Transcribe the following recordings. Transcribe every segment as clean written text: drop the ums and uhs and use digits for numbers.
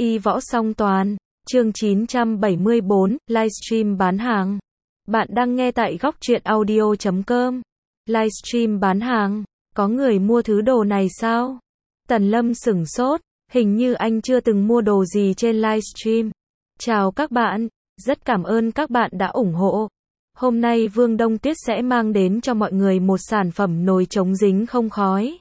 Y võ song toàn, chương 974, livestream bán hàng. Bạn đang nghe tại góc truyện audio.com. Livestream bán hàng, có người mua thứ đồ này sao? Tần Lâm sửng sốt, hình như anh chưa từng mua đồ gì trên livestream. Chào các bạn, rất cảm ơn các bạn đã ủng hộ. Hôm nay Vương Đông Tuyết sẽ mang đến cho mọi người một sản phẩm nồi chống dính không khói.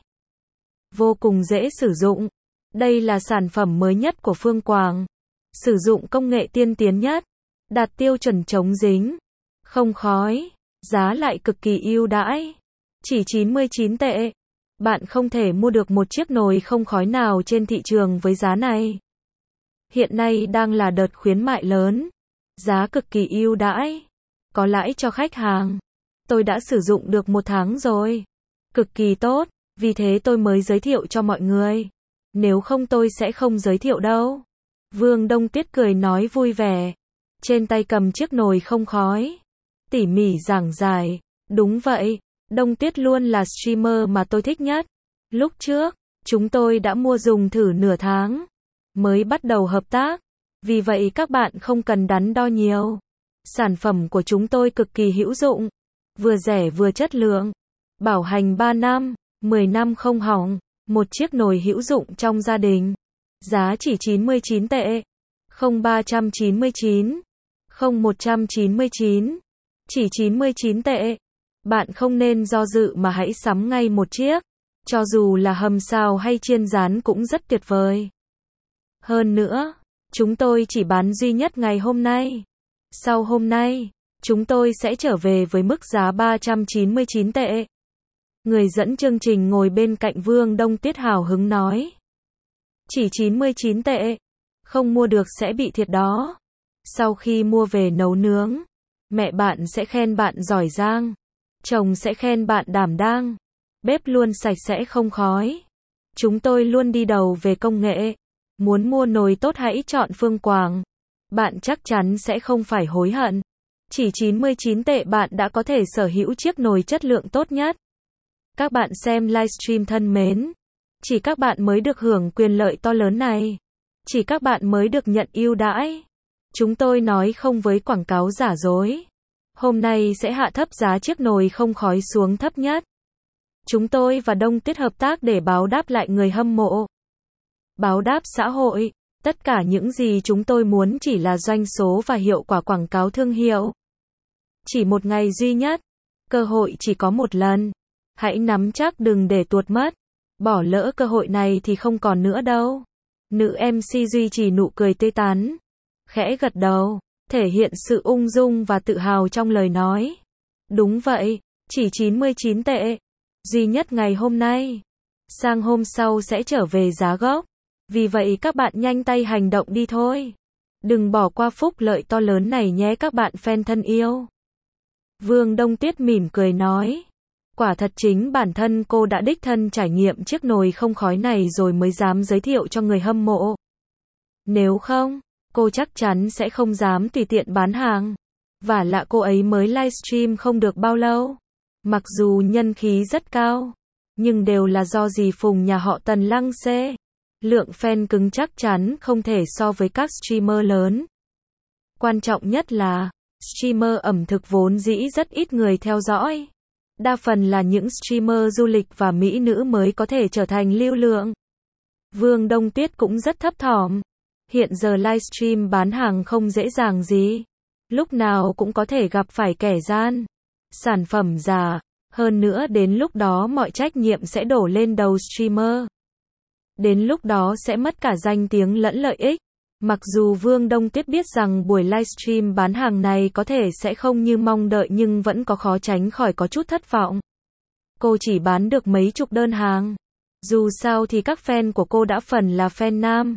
Vô cùng dễ sử dụng. Đây là sản phẩm mới nhất của Phương Quảng. Sử dụng công nghệ tiên tiến nhất, đạt tiêu chuẩn chống dính, không khói, giá lại cực kỳ ưu đãi. Chỉ 99 tệ. Bạn không thể mua được một chiếc nồi không khói nào trên thị trường với giá này. Hiện nay đang là đợt khuyến mại lớn. Giá cực kỳ ưu đãi. Có lãi cho khách hàng. Tôi đã sử dụng được 1 tháng rồi. Cực kỳ tốt, vì thế tôi mới giới thiệu cho mọi người. Nếu không tôi sẽ không giới thiệu đâu. Vương Đông Tuyết cười nói vui vẻ. Trên tay cầm chiếc nồi không khói. Tỉ mỉ giảng giải. Đúng vậy, Đông Tuyết luôn là streamer mà tôi thích nhất. Lúc trước, chúng tôi đã mua dùng thử nửa tháng. Mới bắt đầu hợp tác. Vì vậy các bạn không cần đắn đo nhiều. Sản phẩm của chúng tôi cực kỳ hữu dụng. Vừa rẻ vừa chất lượng. Bảo hành 3 năm, 10 năm không hỏng. Một chiếc nồi hữu dụng trong gia đình. Giá chỉ 99 tệ. Không 399. Không 199. Chỉ 99 tệ. Bạn không nên do dự mà hãy sắm ngay một chiếc. Cho dù là hầm xào hay chiên rán cũng rất tuyệt vời. Hơn nữa, chúng tôi chỉ bán duy nhất ngày hôm nay. Sau hôm nay, chúng tôi sẽ trở về với mức giá 399 tệ. Người dẫn chương trình ngồi bên cạnh Vương Đông Tuyết hào hứng nói. Chỉ 99 tệ. Không mua được sẽ bị thiệt đó. Sau khi mua về nấu nướng, mẹ bạn sẽ khen bạn giỏi giang. Chồng sẽ khen bạn đảm đang. Bếp luôn sạch sẽ không khói. Chúng tôi luôn đi đầu về công nghệ. Muốn mua nồi tốt hãy chọn Phương Quảng. Bạn chắc chắn sẽ không phải hối hận. Chỉ 99 tệ bạn đã có thể sở hữu chiếc nồi chất lượng tốt nhất. Các bạn xem livestream thân mến. Chỉ các bạn mới được hưởng quyền lợi to lớn này. Chỉ các bạn mới được nhận ưu đãi. Chúng tôi nói không với quảng cáo giả dối. Hôm nay sẽ hạ thấp giá chiếc nồi không khói xuống thấp nhất. Chúng tôi và Đông Tuyết hợp tác để báo đáp lại người hâm mộ. Báo đáp xã hội. Tất cả những gì chúng tôi muốn chỉ là doanh số và hiệu quả quảng cáo thương hiệu. Chỉ một ngày duy nhất. Cơ hội chỉ có một lần. Hãy nắm chắc đừng để tuột mất. Bỏ lỡ cơ hội này thì không còn nữa đâu. Nữ MC duy trì nụ cười tươi tắn. Khẽ gật đầu. Thể hiện sự ung dung và tự hào trong lời nói. Đúng vậy. Chỉ 99 tệ. Duy nhất ngày hôm nay. Sang hôm sau sẽ trở về giá gốc. Vì vậy các bạn nhanh tay hành động đi thôi. Đừng bỏ qua phúc lợi to lớn này nhé các bạn fan thân yêu. Vương Đông Tuyết mỉm cười nói. Quả thật chính bản thân cô đã đích thân trải nghiệm chiếc nồi không khói này rồi mới dám giới thiệu cho người hâm mộ. Nếu không, cô chắc chắn sẽ không dám tùy tiện bán hàng. Vả lại cô ấy mới livestream không được bao lâu. Mặc dù nhân khí rất cao, nhưng đều là do dì Phùng nhà họ Tần lăng xê. Lượng fan cứng chắc chắn không thể so với các streamer lớn. Quan trọng nhất là, streamer ẩm thực vốn dĩ rất ít người theo dõi. Đa phần là những streamer du lịch và mỹ nữ mới có thể trở thành lưu lượng. Vương Đông Tuyết cũng rất thấp thỏm. Hiện giờ livestream bán hàng không dễ dàng gì. Lúc nào cũng có thể gặp phải kẻ gian. Sản phẩm giả. Hơn nữa đến lúc đó mọi trách nhiệm sẽ đổ lên đầu streamer. Đến lúc đó sẽ mất cả danh tiếng lẫn lợi ích. Mặc dù Vương Đông Tuyết biết rằng buổi livestream bán hàng này có thể sẽ không như mong đợi nhưng vẫn có khó tránh khỏi có chút thất vọng. Cô chỉ bán được mấy chục đơn hàng. Dù sao thì các fan của cô đã phần là fan nam.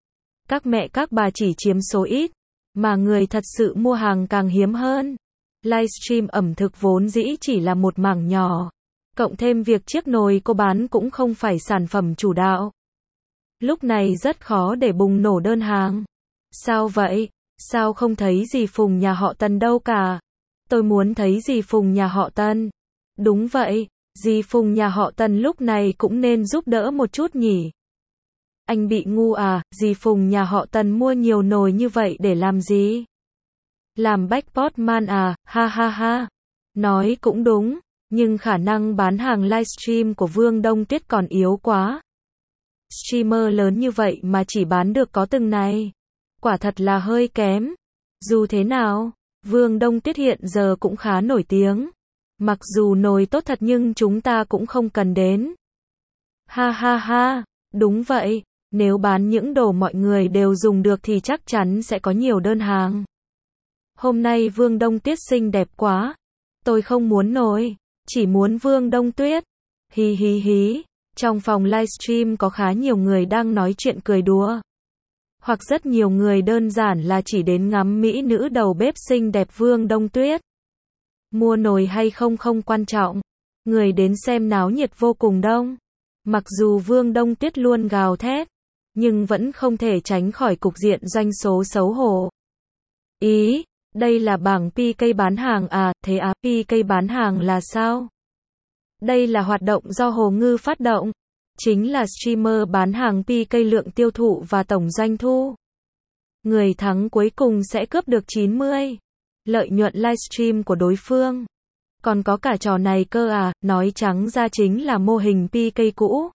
Các mẹ các bà chỉ chiếm số ít, mà người thật sự mua hàng càng hiếm hơn. Livestream ẩm thực vốn dĩ chỉ là một mảng nhỏ. Cộng thêm việc chiếc nồi cô bán cũng không phải sản phẩm chủ đạo. Lúc này rất khó để bùng nổ đơn hàng. Sao vậy? Sao không thấy dì Phùng nhà họ Tần đâu cả? Tôi muốn thấy dì Phùng nhà họ Tần. Đúng vậy, dì Phùng nhà họ Tần lúc này cũng nên giúp đỡ một chút nhỉ. Anh bị ngu à, dì Phùng nhà họ Tần mua nhiều nồi như vậy để làm gì? Làm backport man à, ha ha ha. Nói cũng đúng, nhưng khả năng bán hàng livestream của Vương Đông Tuyết còn yếu quá. Streamer lớn như vậy mà chỉ bán được có từng này. Quả thật là hơi kém. Dù thế nào, Vương Đông Tuyết hiện giờ cũng khá nổi tiếng. Mặc dù nồi tốt thật nhưng chúng ta cũng không cần đến. Ha ha ha, đúng vậy, nếu bán những đồ mọi người đều dùng được thì chắc chắn sẽ có nhiều đơn hàng. Hôm nay Vương Đông Tuyết xinh đẹp quá. Tôi không muốn nồi, chỉ muốn Vương Đông Tuyết. Hi hi hi. Trong phòng livestream có khá nhiều người đang nói chuyện cười đùa. Hoặc rất nhiều người đơn giản là chỉ đến ngắm mỹ nữ đầu bếp xinh đẹp Vương Đông Tuyết. Mua nồi hay không không quan trọng. Người đến xem náo nhiệt vô cùng đông. Mặc dù Vương Đông Tuyết luôn gào thét, nhưng vẫn không thể tránh khỏi cục diện doanh số xấu hổ. Ý, đây là bảng PK bán hàng à, thế à, PK bán hàng là sao? Đây là hoạt động do Hồ Ngư phát động. Chính là streamer bán hàng PK lượng tiêu thụ và tổng doanh thu. Người thắng cuối cùng sẽ cướp được 90 lợi nhuận livestream của đối phương. Còn có cả trò này cơ à, nói trắng ra chính là mô hình PK cũ.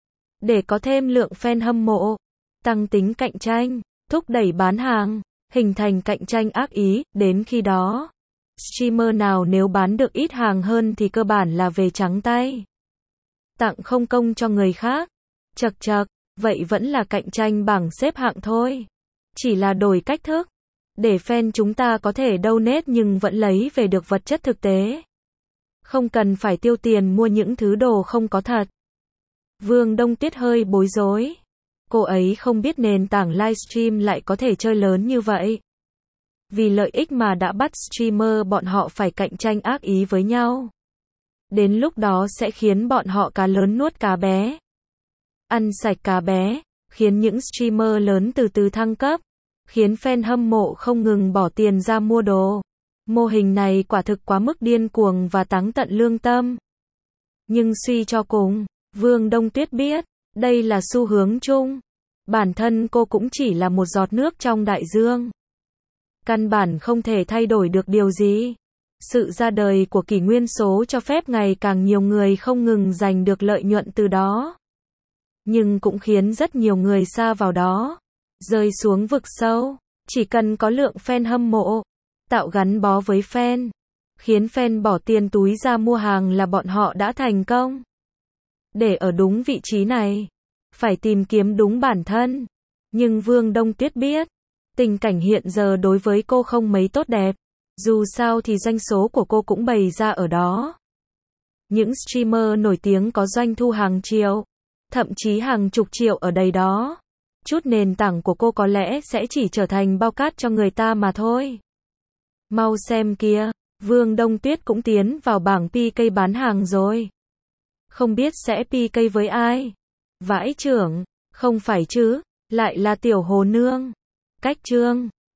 Để có thêm lượng fan hâm mộ, tăng tính cạnh tranh, thúc đẩy bán hàng, hình thành cạnh tranh ác ý, đến khi đó, streamer nào nếu bán được ít hàng hơn thì cơ bản là về trắng tay. Tặng không công cho người khác. Chật chật, vậy vẫn là cạnh tranh bảng xếp hạng thôi. Chỉ là đổi cách thức. Để fan chúng ta có thể donate nhưng vẫn lấy về được vật chất thực tế. Không cần phải tiêu tiền mua những thứ đồ không có thật. Vương Đông Tuyết hơi bối rối. Cô ấy không biết nền tảng livestream lại có thể chơi lớn như vậy. Vì lợi ích mà đã bắt streamer bọn họ phải cạnh tranh ác ý với nhau. Đến lúc đó sẽ khiến bọn họ cá lớn nuốt cá bé. Ăn sạch cá bé, khiến những streamer lớn từ từ thăng cấp, khiến fan hâm mộ không ngừng bỏ tiền ra mua đồ. Mô hình này quả thực quá mức điên cuồng và táng tận lương tâm. Nhưng suy cho cùng, Vương Đông Tuyết biết, đây là xu hướng chung. Bản thân cô cũng chỉ là một giọt nước trong đại dương. Căn bản không thể thay đổi được điều gì. Sự ra đời của kỷ nguyên số cho phép ngày càng nhiều người không ngừng giành được lợi nhuận từ đó. Nhưng cũng khiến rất nhiều người sa vào đó, rơi xuống vực sâu. Chỉ cần có lượng fan hâm mộ, tạo gắn bó với fan, khiến fan bỏ tiền túi ra mua hàng là bọn họ đã thành công. Để ở đúng vị trí này, phải tìm kiếm đúng bản thân. Nhưng Vương Đông Tuyết biết, tình cảnh hiện giờ đối với cô không mấy tốt đẹp. Dù sao thì doanh số của cô cũng bày ra ở đó. Những streamer nổi tiếng có doanh thu hàng triệu, thậm chí hàng chục triệu ở đây đó. Chút nền tảng của cô có lẽ sẽ chỉ trở thành bao cát cho người ta mà thôi. Mau xem kìa, Vương Đông Tuyết cũng tiến vào bảng PK bán hàng rồi. Không biết sẽ PK với ai? Vãi chưởng, không phải chứ, lại là Tiểu Hồ Nương. Cách chương